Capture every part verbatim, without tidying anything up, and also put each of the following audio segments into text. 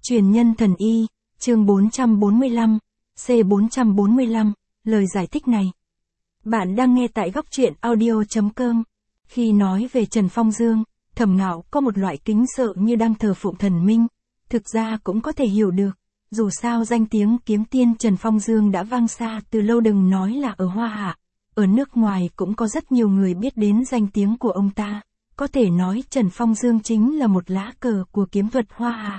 Truyền nhân thần y, chương bốn trăm bốn mươi lăm, C bốn trăm bốn mươi lăm, lời giải thích này. Bạn đang nghe tại góc truyện audio chấm com. Khi nói về Trần Phong Dương, Thẩm Ngạo có một loại kính sợ như đang thờ phụng thần minh. Thực ra cũng có thể hiểu được, dù sao danh tiếng kiếm tiên Trần Phong Dương đã vang xa từ lâu, đừng nói là ở Hoa Hạ. Ở nước ngoài cũng có rất nhiều người biết đến danh tiếng của ông ta. Có thể nói Trần Phong Dương chính là một lá cờ của kiếm thuật Hoa Hạ.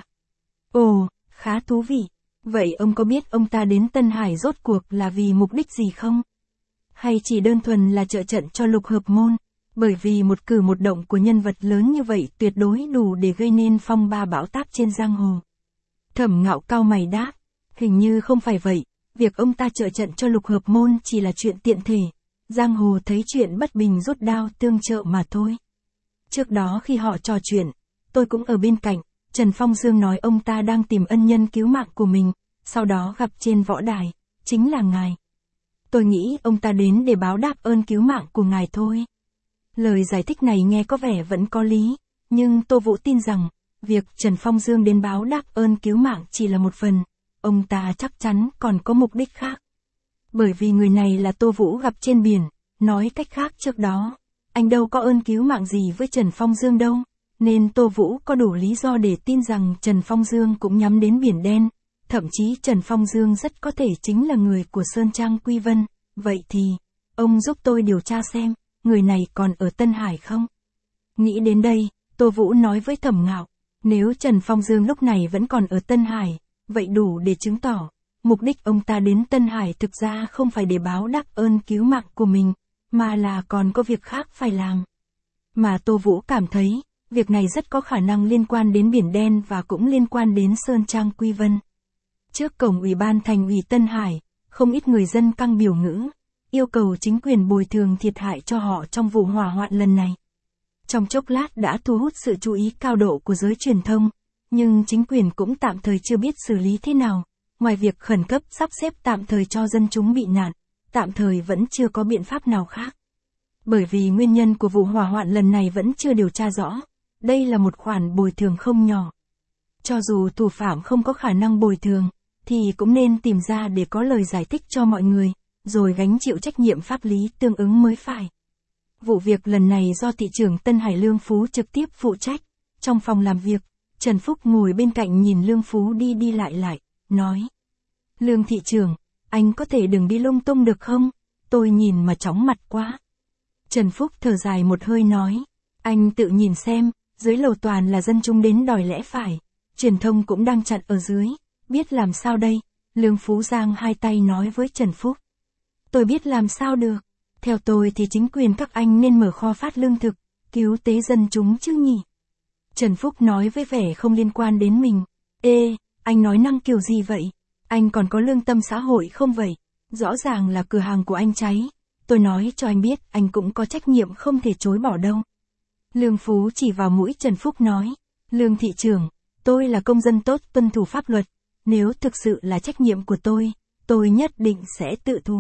Ồ, khá thú vị. Vậy ông có biết ông ta đến Tân Hải rốt cuộc là vì mục đích gì không? Hay chỉ đơn thuần là trợ trận cho Lục Hợp Môn? Bởi vì một cử một động của nhân vật lớn như vậy tuyệt đối đủ để gây nên phong ba bão táp trên giang hồ. Thẩm Ngạo cau mày đáp, hình như không phải vậy, việc ông ta trợ trận cho Lục Hợp Môn chỉ là chuyện tiện thể. Giang hồ thấy chuyện bất bình rút đao tương trợ mà thôi. Trước đó khi họ trò chuyện, tôi cũng ở bên cạnh. Trần Phong Dương nói ông ta đang tìm ân nhân cứu mạng của mình, sau đó gặp trên võ đài, chính là ngài. Tôi nghĩ ông ta đến để báo đáp ơn cứu mạng của ngài thôi. Lời giải thích này nghe có vẻ vẫn có lý, nhưng Tô Vũ tin rằng, việc Trần Phong Dương đến báo đáp ơn cứu mạng chỉ là một phần, ông ta chắc chắn còn có mục đích khác. Bởi vì người này là Tô Vũ gặp trên biển, nói cách khác trước đó, anh đâu có ơn cứu mạng gì với Trần Phong Dương đâu. Nên Tô Vũ có đủ lý do để tin rằng Trần Phong Dương cũng nhắm đến Biển Đen, thậm chí Trần Phong Dương rất có thể chính là người của Sơn Trang Quy Vân. Vậy thì, ông giúp tôi điều tra xem, người này còn ở Tân Hải không? Nghĩ đến đây, Tô Vũ nói với Thẩm Ngạo, nếu Trần Phong Dương lúc này vẫn còn ở Tân Hải, vậy đủ để chứng tỏ, mục đích ông ta đến Tân Hải thực ra không phải để báo đáp ơn cứu mạng của mình, mà là còn có việc khác phải làm. Mà Tô Vũ cảm thấy, việc này rất có khả năng liên quan đến Biển Đen và cũng liên quan đến Sơn Trang Quy Vân. Trước cổng Ủy ban Thành ủy Tân Hải, không ít người dân căng biểu ngữ, yêu cầu chính quyền bồi thường thiệt hại cho họ trong vụ hỏa hoạn lần này. Trong chốc lát đã thu hút sự chú ý cao độ của giới truyền thông, nhưng chính quyền cũng tạm thời chưa biết xử lý thế nào, ngoài việc khẩn cấp sắp xếp tạm thời cho dân chúng bị nạn, tạm thời vẫn chưa có biện pháp nào khác. Bởi vì nguyên nhân của vụ hỏa hoạn lần này vẫn chưa điều tra rõ. Đây là một khoản bồi thường không nhỏ. Cho dù thủ phạm không có khả năng bồi thường, thì cũng nên tìm ra để có lời giải thích cho mọi người, rồi gánh chịu trách nhiệm pháp lý tương ứng mới phải. Vụ việc lần này do thị trưởng Tân Hải Lương Phú trực tiếp phụ trách. Trong phòng làm việc, Trần Phúc ngồi bên cạnh nhìn Lương Phú đi đi lại lại, nói: Lương thị trưởng, anh có thể đừng đi lung tung được không? Tôi nhìn mà chóng mặt quá. Trần Phúc thở dài một hơi nói: Anh tự nhìn xem. Dưới lầu toàn là dân chúng đến đòi lẽ phải, truyền thông cũng đang chặn ở dưới, biết làm sao đây? Lương Phú giang hai tay nói với Trần Phúc. Tôi biết làm sao được, theo tôi thì chính quyền các anh nên mở kho phát lương thực, cứu tế dân chúng chứ nhỉ? Trần Phúc nói với vẻ không liên quan đến mình. Ê, anh nói năng kiểu gì vậy? Anh còn có lương tâm xã hội không vậy? Rõ ràng là cửa hàng của anh cháy, tôi nói cho anh biết anh cũng có trách nhiệm không thể chối bỏ đâu. Lương Phú chỉ vào mũi Trần Phúc nói, Lương thị trưởng, tôi là công dân tốt tuân thủ pháp luật, nếu thực sự là trách nhiệm của tôi, tôi nhất định sẽ tự thú.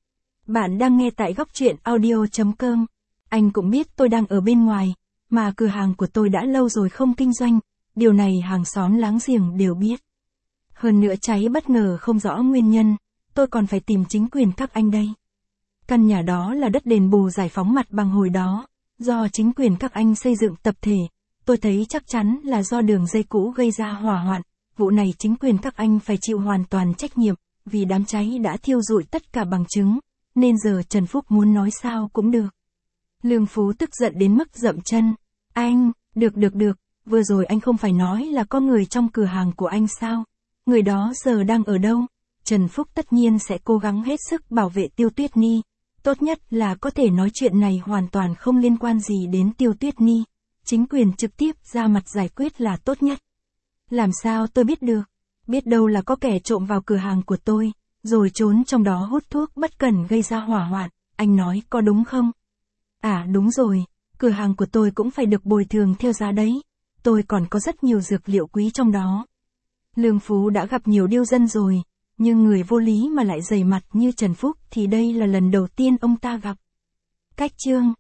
Bạn đang nghe tại góc truyện audio chấm com, anh cũng biết tôi đang ở bên ngoài, mà cửa hàng của tôi đã lâu rồi không kinh doanh, điều này hàng xóm láng giềng đều biết. Hơn nữa cháy bất ngờ không rõ nguyên nhân, tôi còn phải tìm chính quyền các anh đây. Căn nhà đó là đất đền bù giải phóng mặt bằng hồi đó. Do chính quyền các anh xây dựng tập thể, tôi thấy chắc chắn là do đường dây cũ gây ra hỏa hoạn, vụ này chính quyền các anh phải chịu hoàn toàn trách nhiệm, vì đám cháy đã thiêu rụi tất cả bằng chứng, nên giờ Trần Phúc muốn nói sao cũng được. Lương Phú tức giận đến mức dậm chân, anh, được được được, vừa rồi anh không phải nói là có người trong cửa hàng của anh sao, người đó giờ đang ở đâu? Trần Phúc tất nhiên sẽ cố gắng hết sức bảo vệ Tiêu Tuyết Nhi. Tốt nhất là có thể nói chuyện này hoàn toàn không liên quan gì đến Tiêu Tuyết Nhi. Chính quyền trực tiếp ra mặt giải quyết là tốt nhất. Làm sao tôi biết được? Biết đâu là có kẻ trộm vào cửa hàng của tôi, rồi trốn trong đó hút thuốc bất cẩn gây ra hỏa hoạn. Anh nói có đúng không? À đúng rồi, cửa hàng của tôi cũng phải được bồi thường theo giá đấy. Tôi còn có rất nhiều dược liệu quý trong đó. Lương Phú đã gặp nhiều điêu dân rồi. Nhưng người vô lý mà lại dày mặt như Trần Phúc thì đây là lần đầu tiên ông ta gặp. Cách chương